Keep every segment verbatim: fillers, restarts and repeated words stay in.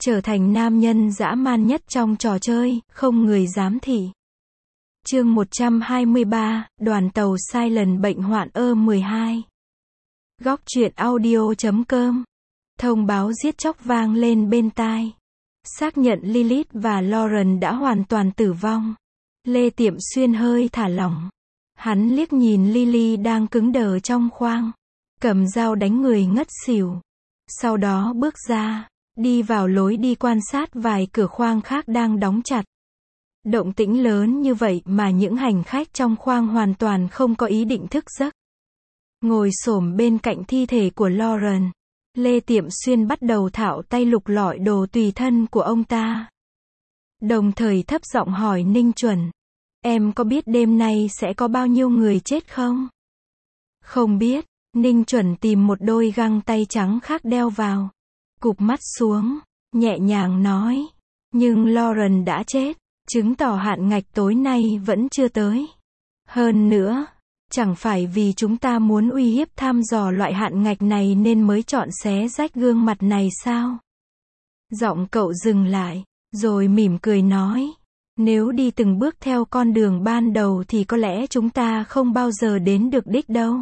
trở thành nam nhân dã man nhất trong trò chơi, không người dám thị. Chương một trăm hai mươi ba, đoàn tàu Silent bệnh hoạn ơ mười hai. Góc truyện audio chấm com. Thông báo giết chóc vang lên bên tai. Xác nhận Lilith và Lauren đã hoàn toàn tử vong. Lê Tiệm Xuyên hơi thả lỏng. Hắn liếc nhìn Lily đang cứng đờ trong khoang. Cầm dao đánh người ngất xỉu. Sau đó bước ra, đi vào lối đi quan sát vài cửa khoang khác đang đóng chặt. Động tĩnh lớn như vậy mà những hành khách trong khoang hoàn toàn không có ý định thức giấc. Ngồi xổm bên cạnh thi thể của Lauren, Lê Tiệm Xuyên bắt đầu thạo tay lục lọi đồ tùy thân của ông ta. Đồng thời thấp giọng hỏi Ninh Chuẩn, em có biết đêm nay sẽ có bao nhiêu người chết không? Không biết, Ninh Chuẩn tìm một đôi găng tay trắng khác đeo vào. Cụp mắt xuống, nhẹ nhàng nói, nhưng Lauren đã chết, chứng tỏ hạn ngạch tối nay vẫn chưa tới. Hơn nữa, chẳng phải vì chúng ta muốn uy hiếp thăm dò loại hạn ngạch này nên mới chọn xé rách gương mặt này sao? Giọng cậu dừng lại, rồi mỉm cười nói, nếu đi từng bước theo con đường ban đầu thì có lẽ chúng ta không bao giờ đến được đích đâu.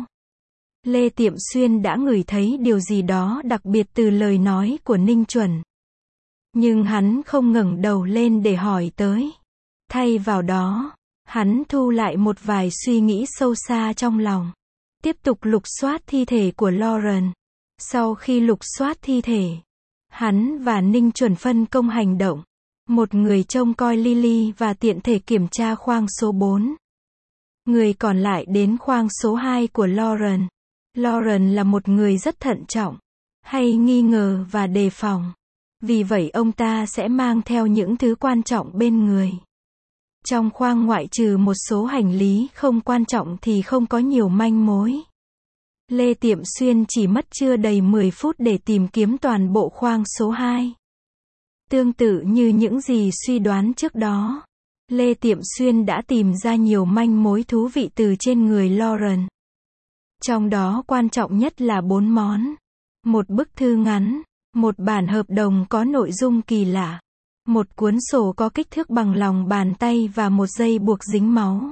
Lê Tiệm Xuyên đã ngửi thấy điều gì đó đặc biệt từ lời nói của Ninh Chuẩn. Nhưng hắn không ngẩng đầu lên để hỏi tới. Thay vào đó, hắn thu lại một vài suy nghĩ sâu xa trong lòng. Tiếp tục lục soát thi thể của Lauren. Sau khi lục soát thi thể, hắn và Ninh Chuẩn phân công hành động. Một người trông coi Lily và tiện thể kiểm tra khoang số bốn. Người còn lại đến khoang số hai của Lauren. Lauren là một người rất thận trọng, hay nghi ngờ và đề phòng. Vì vậy ông ta sẽ mang theo những thứ quan trọng bên người. Trong khoang ngoại trừ một số hành lý không quan trọng thì không có nhiều manh mối. Lê Tiệm Xuyên chỉ mất chưa đầy mười phút để tìm kiếm toàn bộ khoang số hai. Tương tự như những gì suy đoán trước đó, Lê Tiệm Xuyên đã tìm ra nhiều manh mối thú vị từ trên người Lauren. Trong đó quan trọng nhất là bốn món. Một bức thư ngắn, một bản hợp đồng có nội dung kỳ lạ, một cuốn sổ có kích thước bằng lòng bàn tay và một dây buộc dính máu.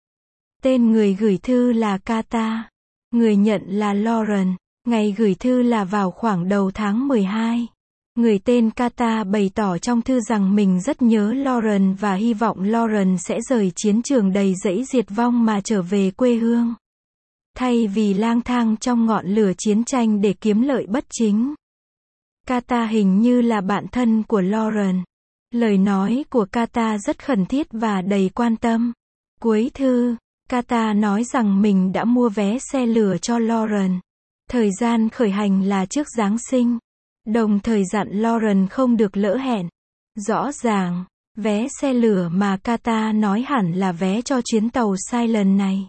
Tên người gửi thư là Kata. Người nhận là Lauren. Ngày gửi thư là vào khoảng đầu tháng mười hai. Người tên Kata bày tỏ trong thư rằng mình rất nhớ Lauren và hy vọng Lauren sẽ rời chiến trường đầy rẫy diệt vong mà trở về quê hương. Thay vì lang thang trong ngọn lửa chiến tranh để kiếm lợi bất chính. Kata hình như là bạn thân của Lauren. Lời nói của Kata rất khẩn thiết và đầy quan tâm. Cuối thư, Kata nói rằng mình đã mua vé xe lửa cho Lauren. Thời gian khởi hành là trước Giáng sinh. Đồng thời dặn Lauren không được lỡ hẹn. Rõ ràng, vé xe lửa mà Kata nói hẳn là vé cho chuyến tàu Silent này.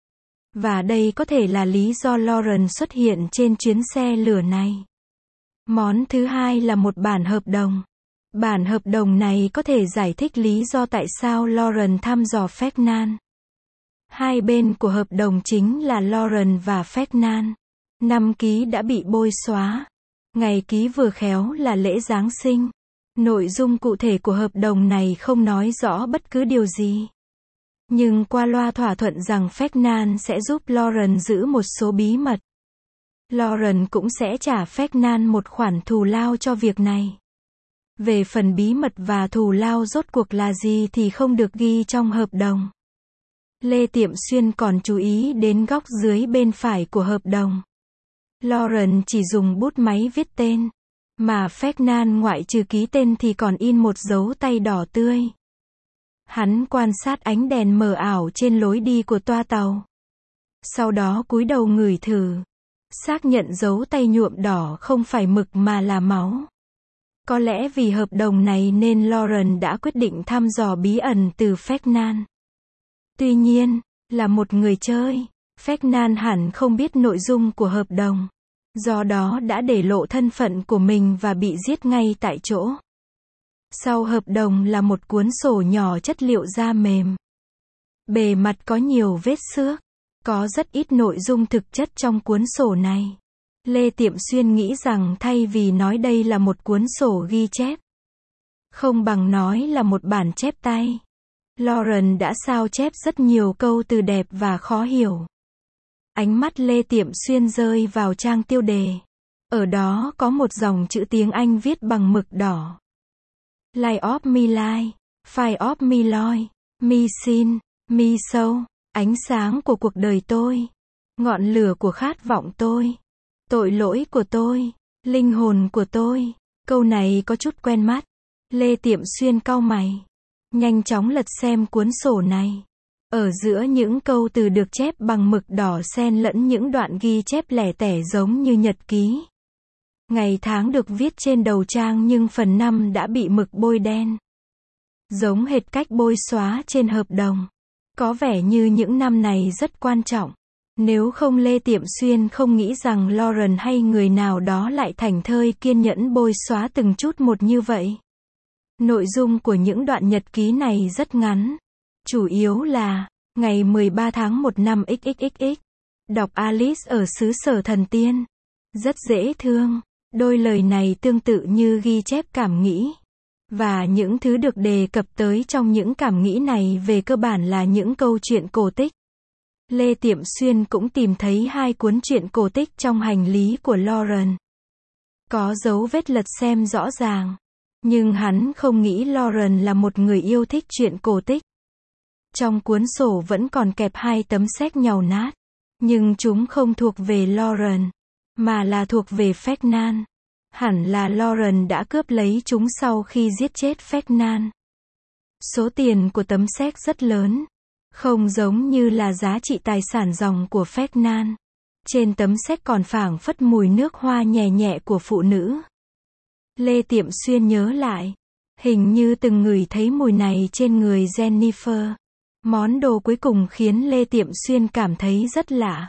Và đây có thể là lý do Lauren xuất hiện trên chuyến xe lửa này. Món thứ hai là một bản hợp đồng. Bản hợp đồng này có thể giải thích lý do tại sao Lauren thăm dò Ferdinand. Hai bên của hợp đồng chính là Lauren và Ferdinand. Năm ký đã bị bôi xóa. Ngày ký vừa khéo là lễ Giáng sinh. Nội dung cụ thể của hợp đồng này không nói rõ bất cứ điều gì. Nhưng qua loa thỏa thuận rằng Ferdinand sẽ giúp Lauren giữ một số bí mật. Lauren cũng sẽ trả Ferdinand một khoản thù lao cho việc này. Về phần bí mật và thù lao rốt cuộc là gì thì không được ghi trong hợp đồng. Lê Tiệm Xuyên còn chú ý đến góc dưới bên phải của hợp đồng. Lauren chỉ dùng bút máy viết tên, mà Ferdinand ngoại trừ ký tên thì còn in một dấu tay đỏ tươi. Hắn quan sát ánh đèn mờ ảo trên lối đi của toa tàu. Sau đó cúi đầu ngửi thử. Xác nhận dấu tay nhuộm đỏ không phải mực mà là máu. Có lẽ vì hợp đồng này nên Lauren đã quyết định thăm dò bí ẩn từ Ferdinand. Tuy nhiên, là một người chơi, Ferdinand hẳn không biết nội dung của hợp đồng. Do đó đã để lộ thân phận của mình và bị giết ngay tại chỗ. Sau hợp đồng là một cuốn sổ nhỏ chất liệu da mềm. Bề mặt có nhiều vết xước. Có rất ít nội dung thực chất trong cuốn sổ này. Lê Tiệm Xuyên nghĩ rằng thay vì nói đây là một cuốn sổ ghi chép, không bằng nói là một bản chép tay. Lauren đã sao chép rất nhiều câu từ đẹp và khó hiểu. Ánh mắt Lê Tiệm Xuyên rơi vào trang tiêu đề. Ở đó có một dòng chữ tiếng Anh viết bằng mực đỏ. Light of me light, fire of me loi, me sin, me soul, ánh sáng của cuộc đời tôi, ngọn lửa của khát vọng tôi, tội lỗi của tôi, linh hồn của tôi. Câu này có chút quen mắt. Lê Tiệm Xuyên cau mày, nhanh chóng lật xem cuốn sổ này. Ở giữa những câu từ được chép bằng mực đỏ xen lẫn những đoạn ghi chép lẻ tẻ giống như nhật ký. Ngày tháng được viết trên đầu trang nhưng phần năm đã bị mực bôi đen. Giống hệt cách bôi xóa trên hợp đồng. Có vẻ như những năm này rất quan trọng. Nếu không Lê Tiệm Xuyên không nghĩ rằng Lauren hay người nào đó lại thảnh thơi kiên nhẫn bôi xóa từng chút một như vậy. Nội dung của những đoạn nhật ký này rất ngắn. Chủ yếu là, ngày mười ba tháng một năm xxxx, đọc Alice ở xứ sở thần tiên. Rất dễ thương. Đôi lời này tương tự như ghi chép cảm nghĩ. Và những thứ được đề cập tới trong những cảm nghĩ này về cơ bản là những câu chuyện cổ tích. Lê Tiệm Xuyên cũng tìm thấy hai cuốn truyện cổ tích trong hành lý của Lauren. Có dấu vết lật xem rõ ràng. Nhưng hắn không nghĩ Lauren là một người yêu thích truyện cổ tích. Trong cuốn sổ vẫn còn kẹp hai tấm séc nhàu nát. Nhưng chúng không thuộc về Lauren, mà là thuộc về Ferdinand. Hẳn là Lauren đã cướp lấy chúng sau khi giết chết Ferdinand. Số tiền của tấm séc rất lớn. Không giống như là giá trị tài sản ròng của Ferdinand. Trên tấm séc còn phảng phất mùi nước hoa nhẹ nhẹ của phụ nữ. Lê Tiệm Xuyên nhớ lại. Hình như từng ngửi thấy mùi này trên người Jennifer. Món đồ cuối cùng khiến Lê Tiệm Xuyên cảm thấy rất lạ.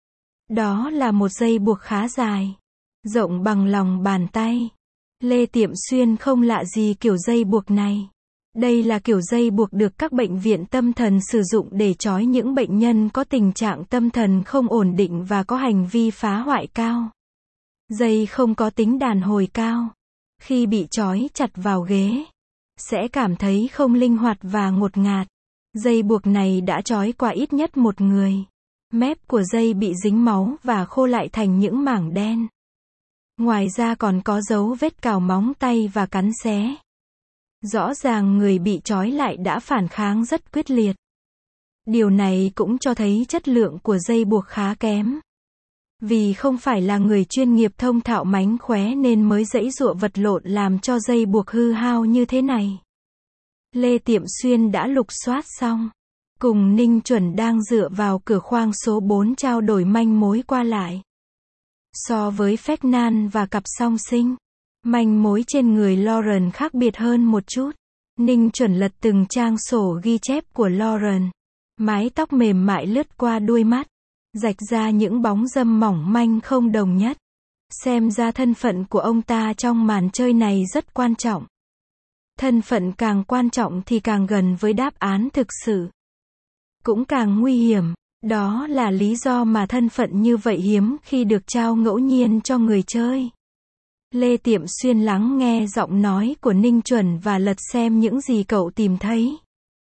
Đó là một dây buộc khá dài. Rộng bằng lòng bàn tay. Lê Tiệm Xuyên không lạ gì kiểu dây buộc này. Đây là kiểu dây buộc được các bệnh viện tâm thần sử dụng để trói những bệnh nhân có tình trạng tâm thần không ổn định và có hành vi phá hoại cao. Dây không có tính đàn hồi cao. Khi bị trói chặt vào ghế, sẽ cảm thấy không linh hoạt và ngột ngạt. Dây buộc này đã trói qua ít nhất một người. Mép của dây bị dính máu và khô lại thành những mảng đen. Ngoài ra còn có dấu vết cào móng tay và cắn xé. Rõ ràng người bị trói lại đã phản kháng rất quyết liệt. Điều này cũng cho thấy chất lượng của dây buộc khá kém. Vì không phải là người chuyên nghiệp thông thạo mánh khóe nên mới giãy giụa vật lộn làm cho dây buộc hư hao như thế này. Lê Tiệm Xuyên đã lục soát xong. Cùng Ninh Chuẩn đang dựa vào cửa khoang số bốn trao đổi manh mối qua lại. So với Ferdinand và cặp song sinh, manh mối trên người Lauren khác biệt hơn một chút. Ninh Chuẩn lật từng trang sổ ghi chép của Lauren. Mái tóc mềm mại lướt qua đuôi mắt, rạch ra những bóng râm mỏng manh không đồng nhất. Xem ra thân phận của ông ta trong màn chơi này rất quan trọng. Thân phận càng quan trọng thì càng gần với đáp án thực sự. Cũng càng nguy hiểm. Đó là lý do mà thân phận như vậy hiếm khi được trao ngẫu nhiên cho người chơi. Lê Tiệm Xuyên lắng nghe giọng nói của Ninh Chuẩn và lật xem những gì cậu tìm thấy.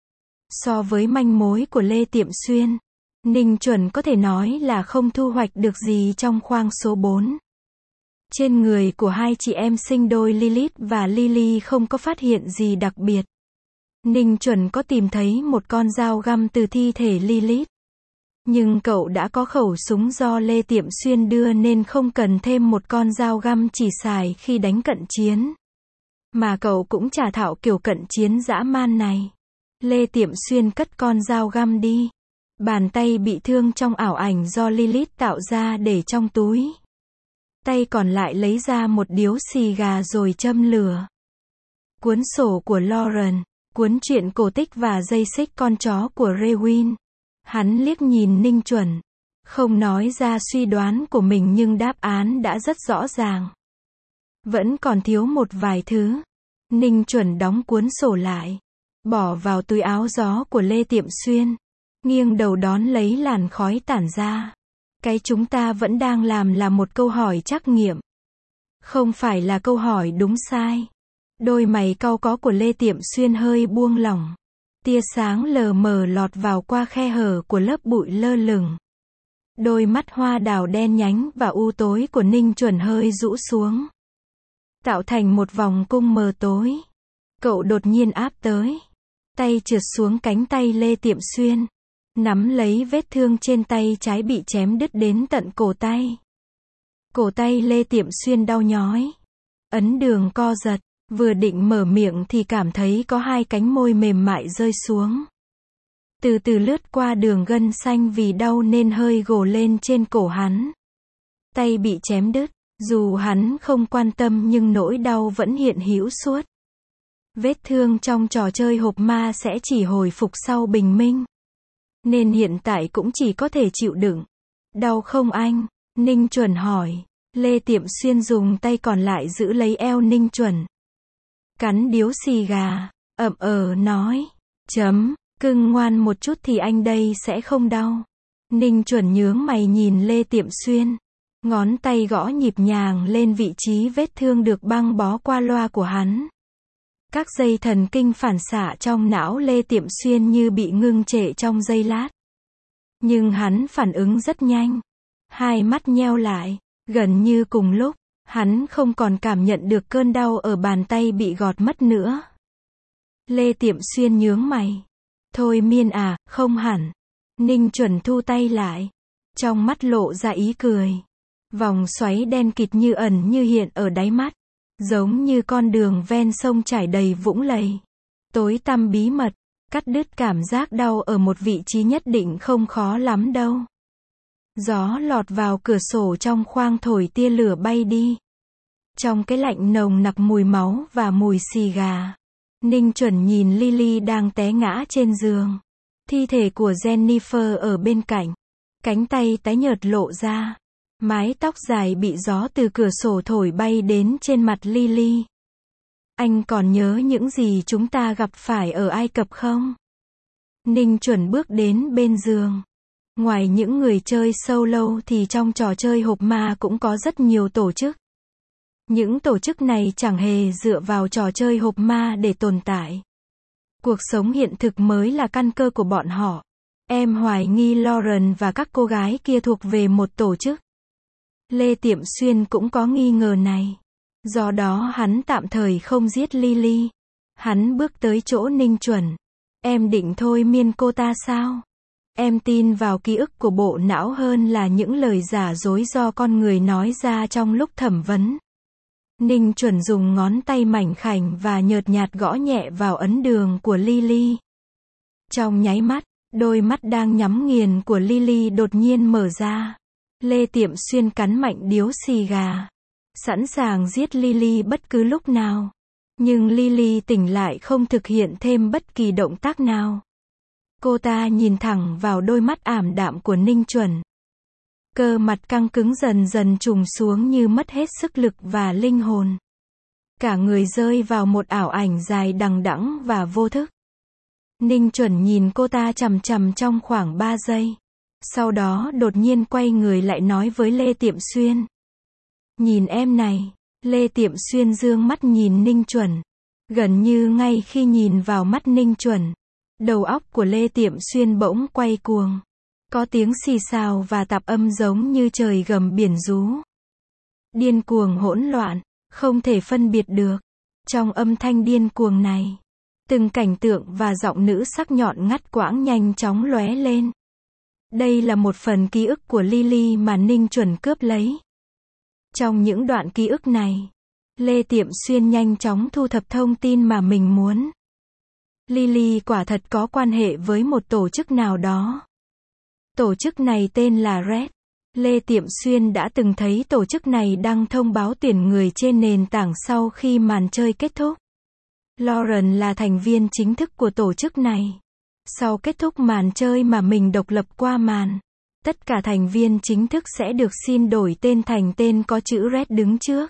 So với manh mối của Lê Tiệm Xuyên, Ninh Chuẩn có thể nói là không thu hoạch được gì trong khoang số bốn. Trên người của hai chị em sinh đôi Lilith và Lily không có phát hiện gì đặc biệt. Ninh Chuẩn có tìm thấy một con dao găm từ thi thể Lilith. Nhưng cậu đã có khẩu súng do Lê Tiệm Xuyên đưa nên không cần thêm một con dao găm chỉ xài khi đánh cận chiến. Mà cậu cũng chả thạo kiểu cận chiến dã man này. Lê Tiệm Xuyên cất con dao găm đi. Bàn tay bị thương trong ảo ảnh do Lilith tạo ra để trong túi. Tay còn lại lấy ra một điếu xì gà rồi châm lửa. Cuốn sổ của Lauren, cuốn truyện cổ tích và dây xích con chó của Rewin. Hắn liếc nhìn Ninh Chuẩn. Không nói ra suy đoán của mình nhưng đáp án đã rất rõ ràng. Vẫn còn thiếu một vài thứ. Ninh Chuẩn đóng cuốn sổ lại. Bỏ vào túi áo gió của Lê Tiệm Xuyên. Nghiêng đầu đón lấy làn khói tản ra. Cái chúng ta vẫn đang làm là một câu hỏi trắc nghiệm. Không phải là câu hỏi đúng sai. Đôi mày cau có của Lê Tiệm Xuyên hơi buông lỏng. Tia sáng lờ mờ lọt vào qua khe hở của lớp bụi lơ lửng. Đôi mắt hoa đào đen nhánh và u tối của Ninh Chuẩn hơi rũ xuống, tạo thành một vòng cung mờ tối. Cậu đột nhiên áp tới. Tay trượt xuống cánh tay Lê Tiệm Xuyên, nắm lấy vết thương trên tay trái bị chém đứt đến tận cổ tay. Cổ tay Lê Tiệm Xuyên đau nhói. Ấn đường co giật. Vừa định mở miệng thì cảm thấy có hai cánh môi mềm mại rơi xuống. Từ từ lướt qua đường gân xanh vì đau nên hơi gồ lên trên cổ hắn. Tay bị chém đứt. Dù hắn không quan tâm nhưng nỗi đau vẫn hiện hữu suốt. Vết thương trong trò chơi hộp ma sẽ chỉ hồi phục sau bình minh. Nên hiện tại cũng chỉ có thể chịu đựng. Đau không anh? Ninh Chuẩn hỏi. Lê Tiệm Xuyên dùng tay còn lại giữ lấy eo Ninh Chuẩn. Cắn điếu xì gà. Ậm ờ nói. Chấm. Cưng ngoan một chút thì anh đây sẽ không đau. Ninh Chuẩn nhướng mày nhìn Lê Tiệm Xuyên. Ngón tay gõ nhịp nhàng lên vị trí vết thương được băng bó qua loa của hắn. Các dây thần kinh phản xạ trong não Lê Tiệm Xuyên như bị ngưng trệ trong giây lát. Nhưng hắn phản ứng rất nhanh. Hai mắt nheo lại. Gần như cùng lúc, hắn không còn cảm nhận được cơn đau ở bàn tay bị gọt mất nữa. Lê Tiệm Xuyên nhướng mày. Thôi miên à, không hẳn. Ninh Chuẩn thu tay lại. Trong mắt lộ ra ý cười. Vòng xoáy đen kịt như ẩn như hiện ở đáy mắt. Giống như con đường ven sông trải đầy vũng lầy. Tối tăm bí mật, cắt đứt cảm giác đau ở một vị trí nhất định không khó lắm đâu. Gió lọt vào cửa sổ trong khoang thổi tia lửa bay đi. Trong cái lạnh nồng nặc mùi máu và mùi xì gà. Ninh Chuẩn nhìn Lily đang té ngã trên giường. Thi thể của Jennifer ở bên cạnh. Cánh tay tái nhợt lộ ra. Mái tóc dài bị gió từ cửa sổ thổi bay đến trên mặt Lily. Anh còn nhớ những gì chúng ta gặp phải ở Ai Cập không? Ninh Chuẩn bước đến bên giường. Ngoài những người chơi solo thì trong trò chơi hộp ma cũng có rất nhiều tổ chức. Những tổ chức này chẳng hề dựa vào trò chơi hộp ma để tồn tại. Cuộc sống hiện thực mới là căn cơ của bọn họ. Em hoài nghi Lauren và các cô gái kia thuộc về một tổ chức. Lê Tiệm Xuyên cũng có nghi ngờ này. Do đó hắn tạm thời không giết Lily. Hắn bước tới chỗ Ninh Chuẩn. Em định thôi miên cô ta sao? Em tin vào ký ức của bộ não hơn là những lời giả dối do con người nói ra trong lúc thẩm vấn. Ninh Chuẩn dùng ngón tay mảnh khảnh và nhợt nhạt gõ nhẹ vào ấn đường của Lily. Trong nháy mắt, đôi mắt đang nhắm nghiền của Lily đột nhiên mở ra. Lê Tiệm Xuyên cắn mạnh điếu xì gà. Sẵn sàng giết Lily bất cứ lúc nào. Nhưng Lily tỉnh lại không thực hiện thêm bất kỳ động tác nào. Cô ta nhìn thẳng vào đôi mắt ảm đạm của Ninh Chuẩn. Cơ mặt căng cứng dần dần trùng xuống như mất hết sức lực và linh hồn. Cả người rơi vào một ảo ảnh dài đằng đẵng và vô thức. Ninh Chuẩn nhìn cô ta chằm chằm trong khoảng ba giây. Sau đó đột nhiên quay người lại nói với Lê Tiệm Xuyên. Nhìn em này. Lê Tiệm Xuyên dương mắt nhìn Ninh Chuẩn. Gần như ngay khi nhìn vào mắt Ninh Chuẩn, đầu óc của Lê Tiệm Xuyên bỗng quay cuồng. Có tiếng xì xào và tạp âm giống như trời gầm biển rú. Điên cuồng hỗn loạn, không thể phân biệt được. Trong âm thanh điên cuồng này, từng cảnh tượng và giọng nữ sắc nhọn ngắt quãng nhanh chóng lóe lên. Đây là một phần ký ức của Lily mà Ninh Chuẩn cướp lấy. Trong những đoạn ký ức này, Lê Tiệm Xuyên nhanh chóng thu thập thông tin mà mình muốn. Lily quả thật có quan hệ với một tổ chức nào đó. Tổ chức này tên là Red. Lê Tiệm Xuyên đã từng thấy tổ chức này đăng thông báo tuyển người trên nền tảng sau khi màn chơi kết thúc. Lauren là thành viên chính thức của tổ chức này. Sau kết thúc màn chơi mà mình độc lập qua màn, tất cả thành viên chính thức sẽ được xin đổi tên thành tên có chữ Red đứng trước.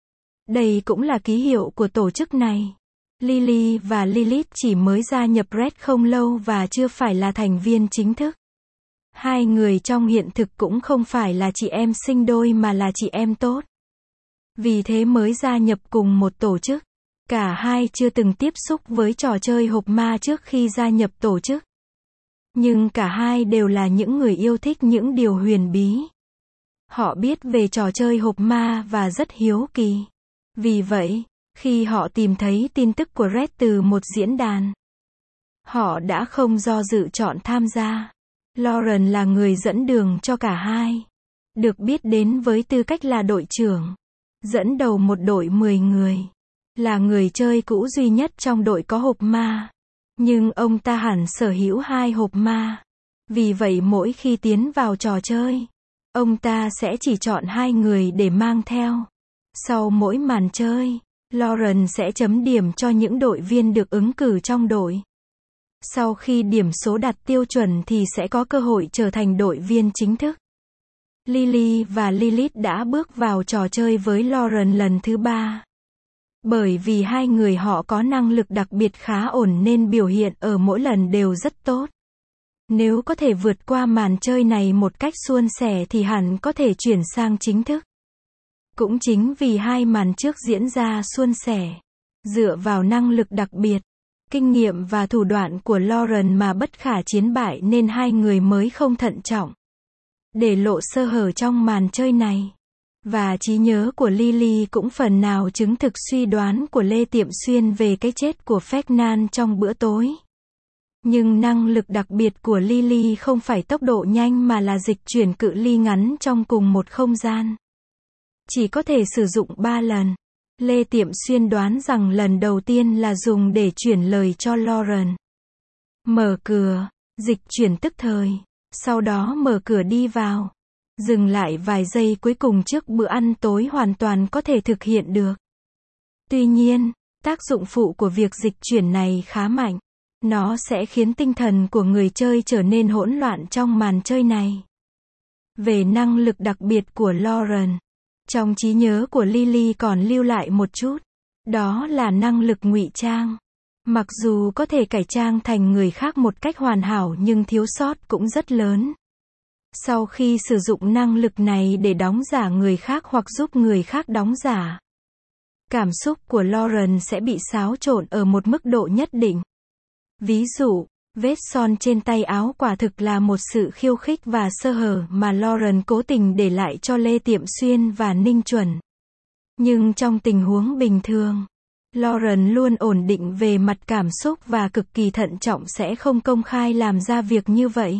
Đây cũng là ký hiệu của tổ chức này. Lily và Lilith chỉ mới gia nhập Red không lâu và chưa phải là thành viên chính thức. Hai người trong hiện thực cũng không phải là chị em sinh đôi mà là chị em tốt. Vì thế mới gia nhập cùng một tổ chức. Cả hai chưa từng tiếp xúc với trò chơi hộp ma trước khi gia nhập tổ chức. Nhưng cả hai đều là những người yêu thích những điều huyền bí. Họ biết về trò chơi hộp ma và rất hiếu kỳ. Vì vậy, khi họ tìm thấy tin tức của Red từ một diễn đàn, họ đã không do dự chọn tham gia. Lauren là người dẫn đường cho cả hai. Được biết đến với tư cách là đội trưởng, dẫn đầu một đội mười người. Là người chơi cũ duy nhất trong đội có hộp ma. Nhưng ông ta hẳn sở hữu hai hộp ma. Vì vậy mỗi khi tiến vào trò chơi, ông ta sẽ chỉ chọn hai người để mang theo. Sau mỗi màn chơi, Lauren sẽ chấm điểm cho những đội viên được ứng cử trong đội. Sau khi điểm số đạt tiêu chuẩn thì sẽ có cơ hội trở thành đội viên chính thức. Lily và Lilith đã bước vào trò chơi với Lauren lần thứ ba. Bởi vì hai người họ có năng lực đặc biệt khá ổn nên biểu hiện ở mỗi lần đều rất tốt. Nếu có thể vượt qua màn chơi này một cách suôn sẻ thì hẳn có thể chuyển sang chính thức. Cũng chính vì hai màn trước diễn ra suôn sẻ, dựa vào năng lực đặc biệt, kinh nghiệm và thủ đoạn của Lauren mà bất khả chiến bại nên hai người mới không thận trọng để lộ sơ hở trong màn chơi này. Và trí nhớ của Lily cũng phần nào chứng thực suy đoán của Lê Tiệm Xuyên về cái chết của Ferdinand trong bữa tối. Nhưng năng lực đặc biệt của Lily không phải tốc độ nhanh mà là dịch chuyển cự ly ngắn trong cùng một không gian. Chỉ có thể sử dụng ba lần. Lê Tiệm Xuyên đoán rằng lần đầu tiên là dùng để chuyển lời cho Lauren. Mở cửa, dịch chuyển tức thời. Sau đó mở cửa đi vào. Dừng lại vài giây cuối cùng trước bữa ăn tối hoàn toàn có thể thực hiện được. Tuy nhiên, tác dụng phụ của việc dịch chuyển này khá mạnh. Nó sẽ khiến tinh thần của người chơi trở nên hỗn loạn trong màn chơi này. Về năng lực đặc biệt của Lauren, trong trí nhớ của Lily còn lưu lại một chút. Đó là năng lực ngụy trang. Mặc dù có thể cải trang thành người khác một cách hoàn hảo nhưng thiếu sót cũng rất lớn. Sau khi sử dụng năng lực này để đóng giả người khác hoặc giúp người khác đóng giả, cảm xúc của Lauren sẽ bị xáo trộn ở một mức độ nhất định. Ví dụ, vết son trên tay áo quả thực là một sự khiêu khích và sơ hở mà Lauren cố tình để lại cho Lê Tiệm Xuyên và Ninh Chuẩn. Nhưng trong tình huống bình thường, Lauren luôn ổn định về mặt cảm xúc và cực kỳ thận trọng sẽ không công khai làm ra việc như vậy.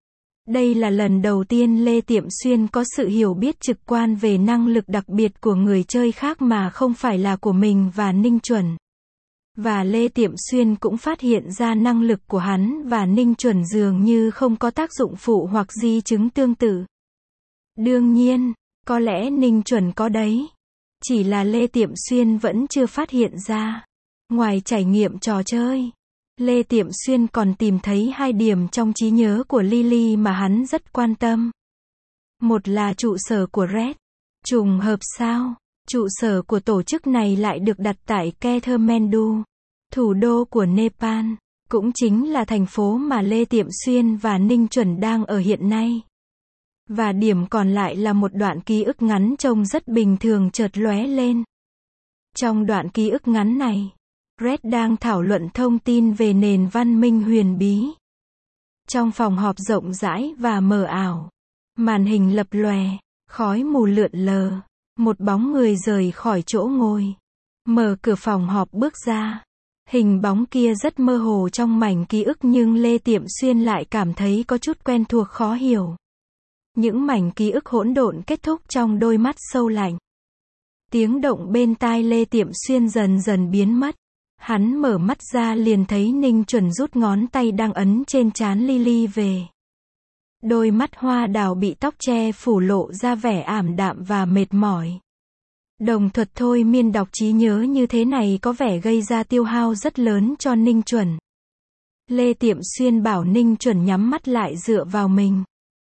Đây là lần đầu tiên Lê Tiệm Xuyên có sự hiểu biết trực quan về năng lực đặc biệt của người chơi khác mà không phải là của mình và Ninh Chuẩn. Và Lê Tiệm Xuyên cũng phát hiện ra năng lực của hắn và Ninh Chuẩn dường như không có tác dụng phụ hoặc di chứng tương tự. Đương nhiên, có lẽ Ninh Chuẩn có đấy. Chỉ là Lê Tiệm Xuyên vẫn chưa phát hiện ra. Ngoài trải nghiệm trò chơi, Lê Tiệm Xuyên còn tìm thấy hai điểm trong trí nhớ của Lily mà hắn rất quan tâm. Một là trụ sở của Red. Trùng hợp sao? Trụ sở của tổ chức này lại được đặt tại Kathmandu, thủ đô của Nepal, cũng chính là thành phố mà Lê Tiệm Xuyên và Ninh Chuẩn đang ở hiện nay. Và điểm còn lại là một đoạn ký ức ngắn trông rất bình thường chợt lóe lên. Trong đoạn ký ức ngắn này, Red đang thảo luận thông tin về nền văn minh huyền bí. Trong phòng họp rộng rãi và mờ ảo, màn hình lập lòe, khói mù lượn lờ, một bóng người rời khỏi chỗ ngồi, mở cửa phòng họp bước ra. Hình bóng kia rất mơ hồ trong mảnh ký ức nhưng Lê Tiệm Xuyên lại cảm thấy có chút quen thuộc khó hiểu. Những mảnh ký ức hỗn độn kết thúc trong đôi mắt sâu lạnh. Tiếng động bên tai Lê Tiệm Xuyên dần dần biến mất. Hắn mở mắt ra liền thấy Ninh Chuẩn rút ngón tay đang ấn trên trán Lily về. Đôi mắt hoa đào bị tóc che phủ lộ ra vẻ ảm đạm và mệt mỏi. Đồng thuật thôi miên đọc trí nhớ như thế này có vẻ gây ra tiêu hao rất lớn cho Ninh Chuẩn. Lê Tiệm Xuyên bảo Ninh Chuẩn nhắm mắt lại dựa vào mình.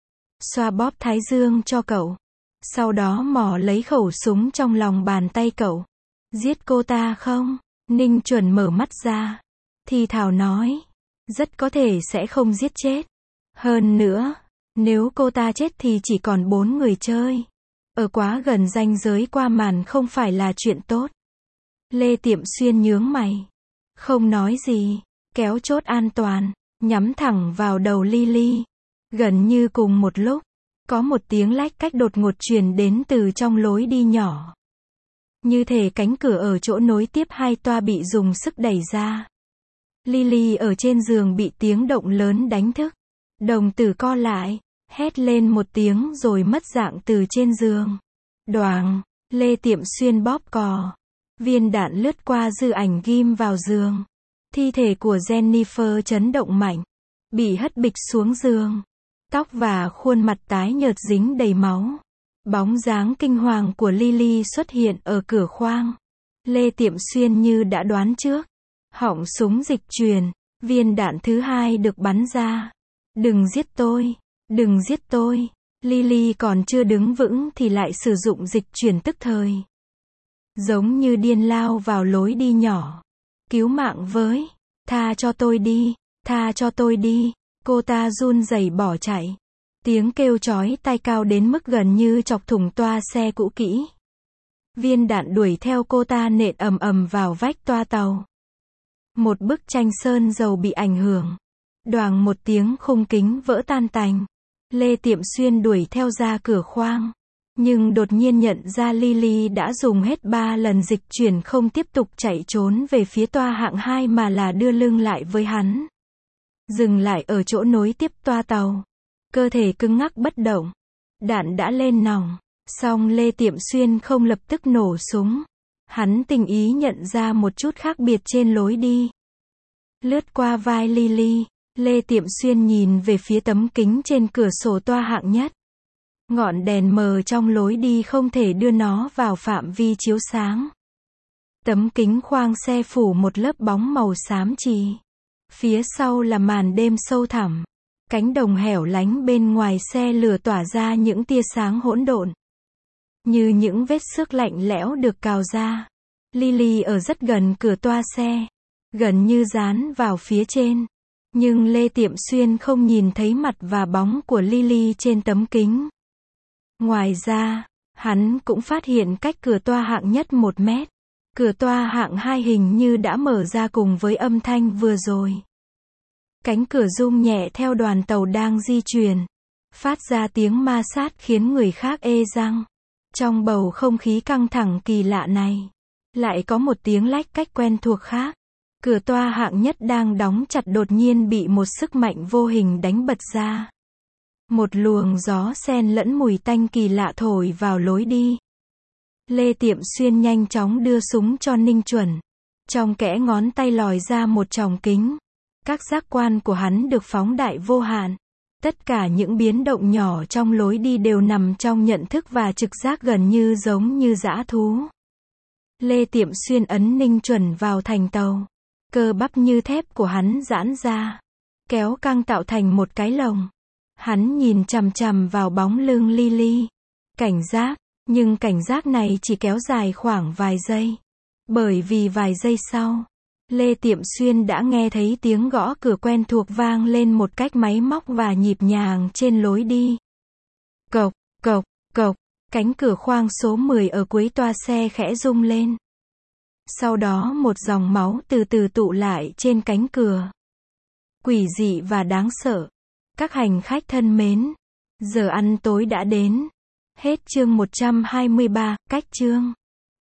Xoa bóp thái dương cho cậu. Sau đó mò lấy khẩu súng trong lòng bàn tay cậu. Giết cô ta không? Ninh Chuẩn mở mắt ra. Thì thào nói. Rất có thể sẽ không giết chết. Hơn nữa, nếu cô ta chết thì chỉ còn bốn người chơi. Ở quá gần ranh giới qua màn không phải là chuyện tốt. Lê Tiệm Xuyên nhướng mày. Không nói gì. Kéo chốt an toàn. Nhắm thẳng vào đầu Lily. Gần như cùng một lúc. Có một tiếng lách cách đột ngột truyền đến từ trong lối đi nhỏ. Như thể cánh cửa ở chỗ nối tiếp hai toa bị dùng sức đẩy ra. Lily ở trên giường bị tiếng động lớn đánh thức. Đồng tử co lại. Hét lên một tiếng rồi mất dạng từ trên giường. Đoàng. Lê Tiệm Xuyên bóp cò. Viên đạn lướt qua dư ảnh ghim vào giường. Thi thể của Jennifer chấn động mạnh. Bị hất bịch xuống giường. Tóc và khuôn mặt tái nhợt dính đầy máu. Bóng dáng kinh hoàng của Lily xuất hiện ở cửa khoang. Lê Tiệm Xuyên như đã đoán trước. Họng súng dịch chuyển. Viên đạn thứ hai được bắn ra. Đừng giết tôi. Đừng giết tôi. Lily còn chưa đứng vững thì lại sử dụng dịch chuyển tức thời. Giống như điên lao vào lối đi nhỏ. Cứu mạng với. Tha cho tôi đi. Tha cho tôi đi. Cô ta run rẩy bỏ chạy. Tiếng kêu chói tai cao đến mức gần như chọc thủng toa xe cũ kỹ. Viên đạn đuổi theo cô ta nện ầm ầm vào vách toa tàu. Một bức tranh sơn dầu bị ảnh hưởng. Đoàng một tiếng khung kính vỡ tan tành. Lê Tiệm Xuyên đuổi theo ra cửa khoang. Nhưng đột nhiên nhận ra Lily đã dùng hết ba lần dịch chuyển không tiếp tục chạy trốn về phía toa hạng hai mà là đưa lưng lại với hắn. Dừng lại ở chỗ nối tiếp toa tàu. Cơ thể cứng ngắc bất động. Đạn đã lên nòng. Song Lê Tiệm Xuyên không lập tức nổ súng. Hắn tình ý nhận ra một chút khác biệt trên lối đi. Lướt qua vai Lily, Lê Tiệm Xuyên nhìn về phía tấm kính trên cửa sổ toa hạng nhất. Ngọn đèn mờ trong lối đi không thể đưa nó vào phạm vi chiếu sáng. Tấm kính khoang xe phủ một lớp bóng màu xám chì. Phía sau là màn đêm sâu thẳm. Cánh đồng hẻo lánh bên ngoài xe lửa tỏa ra những tia sáng hỗn độn. Như những vết xước lạnh lẽo được cào ra. Lily ở rất gần cửa toa xe. Gần như dán vào phía trên. Nhưng Lê Tiệm Xuyên không nhìn thấy mặt và bóng của Lily trên tấm kính. Ngoài ra, hắn cũng phát hiện cách cửa toa hạng nhất một mét. Cửa toa hạng hai hình như đã mở ra cùng với âm thanh vừa rồi. Cánh cửa rung nhẹ theo đoàn tàu đang di chuyển. Phát ra tiếng ma sát khiến người khác ê răng. Trong bầu không khí căng thẳng kỳ lạ này, lại có một tiếng lách cách quen thuộc khác. Cửa toa hạng nhất đang đóng chặt đột nhiên bị một sức mạnh vô hình đánh bật ra. Một luồng gió xen lẫn mùi tanh kỳ lạ thổi vào lối đi. Lê Tiệm Xuyên nhanh chóng đưa súng cho Ninh Chuẩn. Trong kẽ ngón tay lòi ra một tròng kính. Các giác quan của hắn được phóng đại vô hạn. Tất cả những biến động nhỏ trong lối đi đều nằm trong nhận thức và trực giác gần như giống như dã thú. Lê Tiệm Xuyên ấn Ninh Chuẩn vào thành tàu. Cơ bắp như thép của hắn giãn ra. Kéo căng tạo thành một cái lồng. Hắn nhìn chằm chằm vào bóng lưng Lily. Cảnh giác, nhưng cảnh giác này chỉ kéo dài khoảng vài giây. Bởi vì vài giây sau, Lê Tiệm Xuyên đã nghe thấy tiếng gõ cửa quen thuộc vang lên một cách máy móc và nhịp nhàng trên lối đi. Cộc, cộc, cộc, cánh cửa khoang số mười ở cuối toa xe khẽ rung lên. Sau đó một dòng máu từ từ tụ lại trên cánh cửa. Quỷ dị và đáng sợ. Các hành khách thân mến, giờ ăn tối đã đến. Hết chương một trăm hai mươi ba, cách chương.